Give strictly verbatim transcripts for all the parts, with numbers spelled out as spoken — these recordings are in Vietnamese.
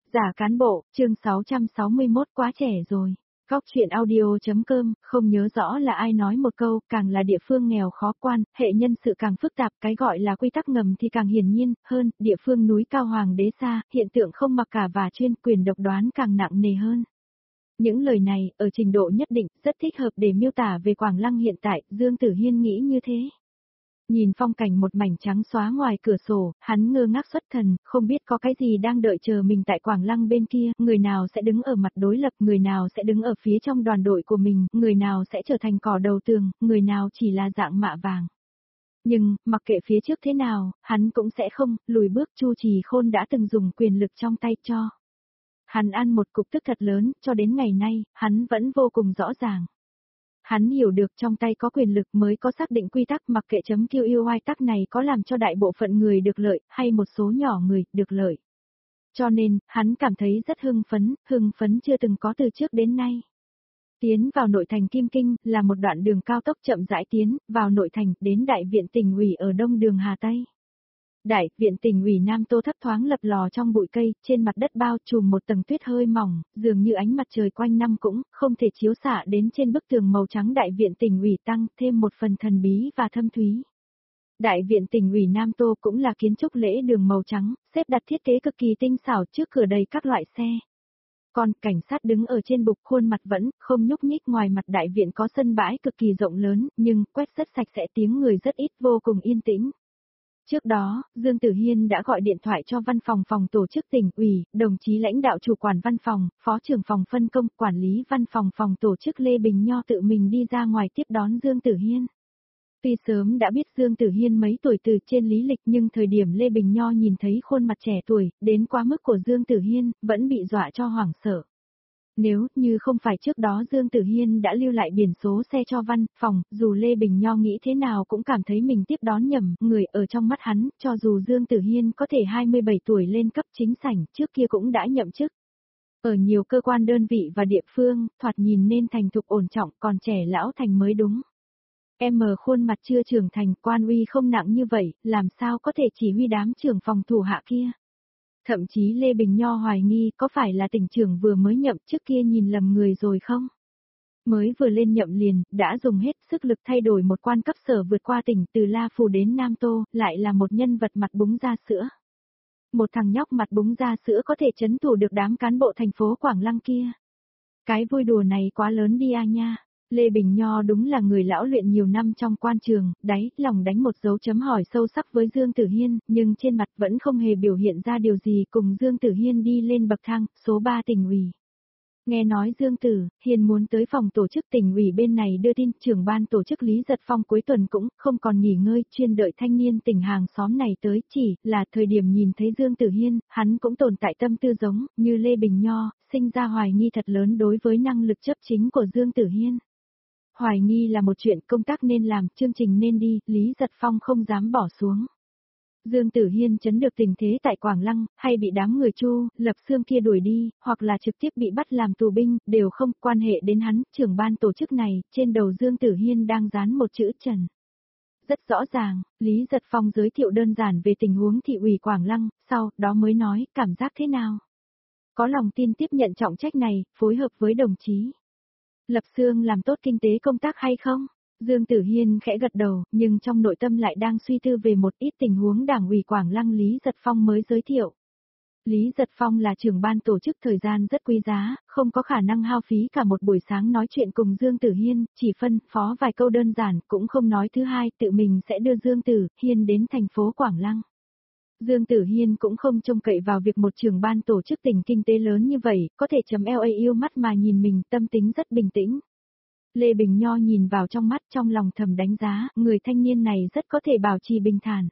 Giả cán bộ, chương sáu trăm sáu mươi mốt quá trẻ rồi. Góc chuyện audio.com, không nhớ rõ là ai nói một câu, càng là địa phương nghèo khó quan, hệ nhân sự càng phức tạp, cái gọi là quy tắc ngầm thì càng hiển nhiên, hơn, địa phương núi cao hoàng đế xa, hiện tượng không mặc cả và chuyên quyền độc đoán càng nặng nề hơn. Những lời này, ở trình độ nhất định, rất thích hợp để miêu tả về Quảng Lăng hiện tại, Dương Tử Hiên nghĩ như thế. Nhìn phong cảnh một mảnh trắng xóa ngoài cửa sổ, hắn ngơ ngác xuất thần, không biết có cái gì đang đợi chờ mình tại Quảng Lăng bên kia, người nào sẽ đứng ở mặt đối lập, người nào sẽ đứng ở phía trong đoàn đội của mình, người nào sẽ trở thành cỏ đầu tường, người nào chỉ là dạng mạ vàng. Nhưng, mặc kệ phía trước thế nào, hắn cũng sẽ không, lùi bước. Chu Trì Khôn đã từng dùng quyền lực trong tay cho hắn ăn một cục tức thật lớn, cho đến ngày nay, hắn vẫn vô cùng rõ ràng. Hắn hiểu được trong tay có quyền lực mới có xác định quy tắc, mặc kệ chấm Q U I tắc này có làm cho đại bộ phận người được lợi, hay một số nhỏ người được lợi. Cho nên, hắn cảm thấy rất hưng phấn, hưng phấn chưa từng có từ trước đến nay. Tiến vào nội thành Kim Kinh, là một đoạn đường cao tốc chậm rãi tiến, vào nội thành, đến đại viện tỉnh ủy ở đông đường Hà Tây. Đại viện tỉnh ủy Nam Tô thấp thoáng lập lò trong bụi cây, trên mặt đất bao trùm một tầng tuyết hơi mỏng, dường như ánh mặt trời quanh năm cũng không thể chiếu xạ đến trên bức tường màu trắng đại viện tỉnh ủy, tăng thêm một phần thần bí và thâm thúy. Đại viện tỉnh ủy Nam Tô cũng là kiến trúc lễ đường màu trắng, xếp đặt thiết kế cực kỳ tinh xảo, trước cửa đầy các loại xe. Còn cảnh sát đứng ở trên bục, khuôn mặt vẫn không nhúc nhích. Ngoài mặt đại viện có sân bãi cực kỳ rộng lớn, nhưng quét rất sạch sẽ, tiếng người rất ít, vô cùng yên tĩnh. Trước đó, Dương Tử Hiên đã gọi điện thoại cho văn phòng phòng tổ chức tỉnh ủy, đồng chí lãnh đạo chủ quản văn phòng, phó trưởng phòng phân công, quản lý văn phòng phòng tổ chức Lê Bình Nho tự mình đi ra ngoài tiếp đón Dương Tử Hiên. Tuy sớm đã biết Dương Tử Hiên mấy tuổi từ trên lý lịch, nhưng thời điểm Lê Bình Nho nhìn thấy khuôn mặt trẻ tuổi, đến quá mức của Dương Tử Hiên, vẫn bị dọa cho hoảng sợ. Nếu như không phải trước đó Dương Tử Hiên đã lưu lại biển số xe cho văn phòng, dù Lê Bình Nho nghĩ thế nào cũng cảm thấy mình tiếp đón nhầm người. Ở trong mắt hắn, cho dù Dương Tử Hiên có thể hai mươi bảy tuổi lên cấp chính sảnh, trước kia cũng đã nhậm chức. Ở nhiều cơ quan đơn vị và địa phương, thoạt nhìn nên thành thục ổn trọng, còn trẻ lão thành mới đúng. Em mờ khuôn mặt chưa trưởng thành, quan uy không nặng như vậy, làm sao có thể chỉ huy đám trưởng phòng thủ hạ kia. Thậm chí Lê Bình Nho hoài nghi có phải là tỉnh trưởng vừa mới nhậm trước kia nhìn lầm người rồi không? Mới vừa lên nhậm liền, đã dùng hết sức lực thay đổi một quan cấp sở vượt qua tỉnh từ La Phù đến Nam Tô, lại là một nhân vật mặt búng da sữa. Một thằng nhóc mặt búng da sữa có thể trấn thủ được đám cán bộ thành phố Quảng Lăng kia. Cái vui đùa này quá lớn đi à nha. Lê Bình Nho đúng là người lão luyện nhiều năm trong quan trường, đáy lòng đánh một dấu chấm hỏi sâu sắc với Dương Tử Hiên, nhưng trên mặt vẫn không hề biểu hiện ra điều gì. Cùng Dương Tử Hiên đi lên bậc thang, số ba tỉnh ủy. Nghe nói Dương Tử Hiên muốn tới phòng tổ chức tỉnh ủy bên này đưa tin, trưởng ban tổ chức Lý Giật Phong cuối tuần cũng không còn nghỉ ngơi, chuyên đợi thanh niên tỉnh hàng xóm này tới, chỉ là thời điểm nhìn thấy Dương Tử Hiên, hắn cũng tồn tại tâm tư giống như Lê Bình Nho, sinh ra hoài nghi thật lớn đối với năng lực chấp chính của Dương Tử Hiên. Hoài nghi là một chuyện, công tác nên làm, chương trình nên đi, Lý Giật Phong không dám bỏ xuống. Dương Tử Hiên chấn được tình thế tại Quảng Lăng, hay bị đám người Chu Lập Xương kia đuổi đi, hoặc là trực tiếp bị bắt làm tù binh, đều không quan hệ đến hắn. Trưởng ban tổ chức này, trên đầu Dương Tử Hiên đang dán một chữ Trần. Rất rõ ràng, Lý Giật Phong giới thiệu đơn giản về tình huống thị ủy Quảng Lăng, sau đó mới nói, cảm giác thế nào? Có lòng tin tiếp nhận trọng trách này, phối hợp với đồng chí Lập Xương làm tốt kinh tế công tác hay không? Dương Tử Hiên khẽ gật đầu, nhưng trong nội tâm lại đang suy tư về một ít tình huống đảng ủy Quảng Lăng Lý Giật Phong mới giới thiệu. Lý Giật Phong là trưởng ban tổ chức, thời gian rất quý giá, không có khả năng hao phí cả một buổi sáng nói chuyện cùng Dương Tử Hiên, chỉ phân phó vài câu đơn giản, cũng không nói thứ hai, tự mình sẽ đưa Dương Tử Hiên đến thành phố Quảng Lăng. Dương Tử Hiên cũng không trông cậy vào việc một trưởng ban tổ chức tỉnh kinh tế lớn như vậy, có thể chấm L A yêu mắt mà nhìn mình, tâm tính rất bình tĩnh. Lê Bình Nho nhìn vào trong mắt, trong lòng thầm đánh giá, người thanh niên này rất có thể bảo trì bình thản.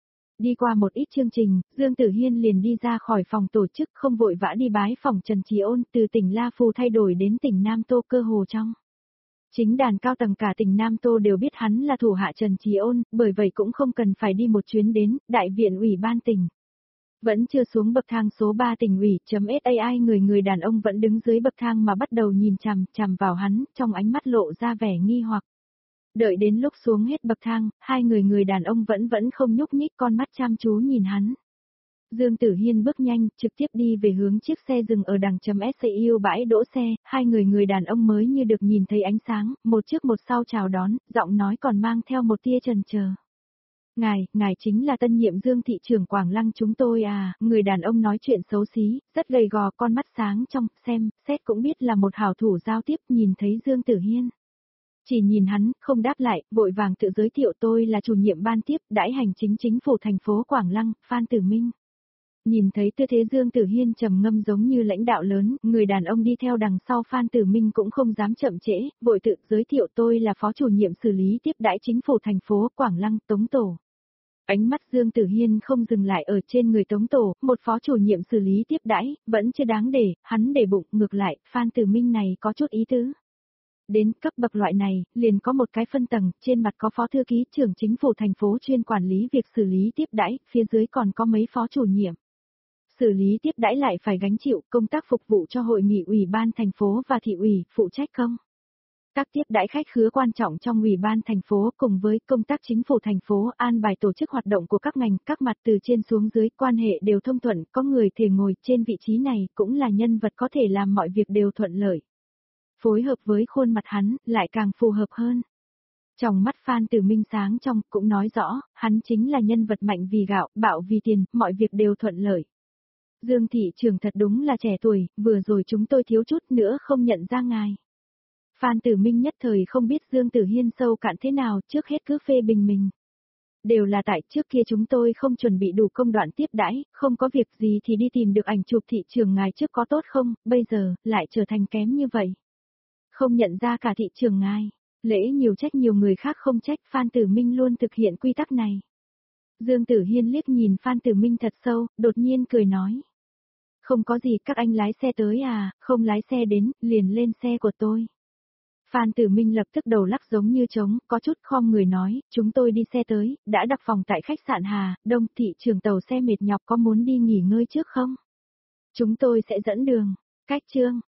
Đi qua một ít chương trình, Dương Tử Hiên liền đi ra khỏi phòng tổ chức, không vội vã đi bái phòng Trần Trí Ôn, từ tỉnh La Phù thay đổi đến tỉnh Nam Tô, cơ hồ trong chính đàn cao tầng cả tỉnh Nam Tô đều biết hắn là thủ hạ Trần Trí Ôn, bởi vậy cũng không cần phải đi một chuyến đến đại viện ủy ban tỉnh. Vẫn chưa xuống bậc thang số ba tỉnh ủy, chấm .sai người người đàn ông vẫn đứng dưới bậc thang mà bắt đầu nhìn chằm chằm vào hắn, trong ánh mắt lộ ra vẻ nghi hoặc. Đợi đến lúc xuống hết bậc thang, hai người người đàn ông vẫn vẫn không nhúc nhích, con mắt chăm chú nhìn hắn. Dương Tử Hiên bước nhanh, trực tiếp đi về hướng chiếc xe dừng ở đằng chấm ét xê u bãi đỗ xe, hai người người đàn ông mới như được nhìn thấy ánh sáng, một trước một sau chào đón, giọng nói còn mang theo một tia chần chờ. Ngài, ngài chính là tân nhiệm Dương thị trưởng Quảng Lăng chúng tôi à, người đàn ông nói chuyện xấu xí, rất gầy gò, con mắt sáng trong, xem, xét cũng biết là một hảo thủ giao tiếp, nhìn thấy Dương Tử Hiên. Chỉ nhìn hắn, không đáp lại, vội vàng tự giới thiệu tôi là chủ nhiệm ban tiếp, đãi hành chính chính phủ thành phố Quảng Lăng, Phan Tử Minh. Nhìn thấy tư thế Dương Tử Hiên trầm ngâm giống như lãnh đạo lớn, người đàn ông đi theo đằng sau Phan Tử Minh cũng không dám chậm trễ, vội tự giới thiệu tôi là phó chủ nhiệm xử lý tiếp đãi chính phủ thành phố Quảng Lăng, Tống Tổ. Ánh mắt Dương Tử Hiên không dừng lại ở trên người Tống Tổ, một phó chủ nhiệm xử lý tiếp đãi, vẫn chưa đáng để, hắn để bụng, ngược lại, Phan Tử Minh này có chút ý tứ. Đến cấp bậc loại này, liền có một cái phân tầng, trên mặt có phó thư ký trưởng chính phủ thành phố chuyên quản lý việc xử lý tiếp đãi, phía dưới còn có mấy phó chủ nhiệm. Xử lý tiếp đãi lại phải gánh chịu công tác phục vụ cho hội nghị ủy ban thành phố và thị ủy, phụ trách công. Các tiếp đãi khách khứa quan trọng trong ủy ban thành phố cùng với công tác chính phủ thành phố an bài tổ chức hoạt động của các ngành, các mặt từ trên xuống dưới, quan hệ đều thông thuận, có người thể ngồi trên vị trí này cũng là nhân vật có thể làm mọi việc đều thuận lợi. Phối hợp với khuôn mặt hắn, lại càng phù hợp hơn. Trong mắt Phan Tử Minh sáng trong, cũng nói rõ, hắn chính là nhân vật mạnh vì gạo, bạo vì tiền, mọi việc đều thuận lợi. Dương thị trưởng thật đúng là trẻ tuổi, vừa rồi chúng tôi thiếu chút nữa không nhận ra ngài. Phan Tử Minh nhất thời không biết Dương Tử Hiên sâu cạn thế nào, trước hết cứ phê bình mình. Đều là tại trước kia chúng tôi không chuẩn bị đủ công đoạn tiếp đãi, không có việc gì thì đi tìm được ảnh chụp thị trường ngài trước có tốt không, bây giờ, lại trở thành kém như vậy. Không nhận ra cả thị trường ngài, lễ nhiều trách nhiều người khác không trách, Phan Tử Minh luôn thực hiện quy tắc này. Dương Tử Hiên liếc nhìn Phan Tử Minh thật sâu, đột nhiên cười nói. Không có gì, các anh lái xe tới à, không lái xe đến, liền lên xe của tôi. Phan Tử Minh lập tức đầu lắc giống như trống, có chút khom người nói, chúng tôi đi xe tới, đã đặt phòng tại khách sạn Hà Đông, thị trường tàu xe mệt nhọc, có muốn đi nghỉ ngơi trước không? Chúng tôi sẽ dẫn đường. Cách chương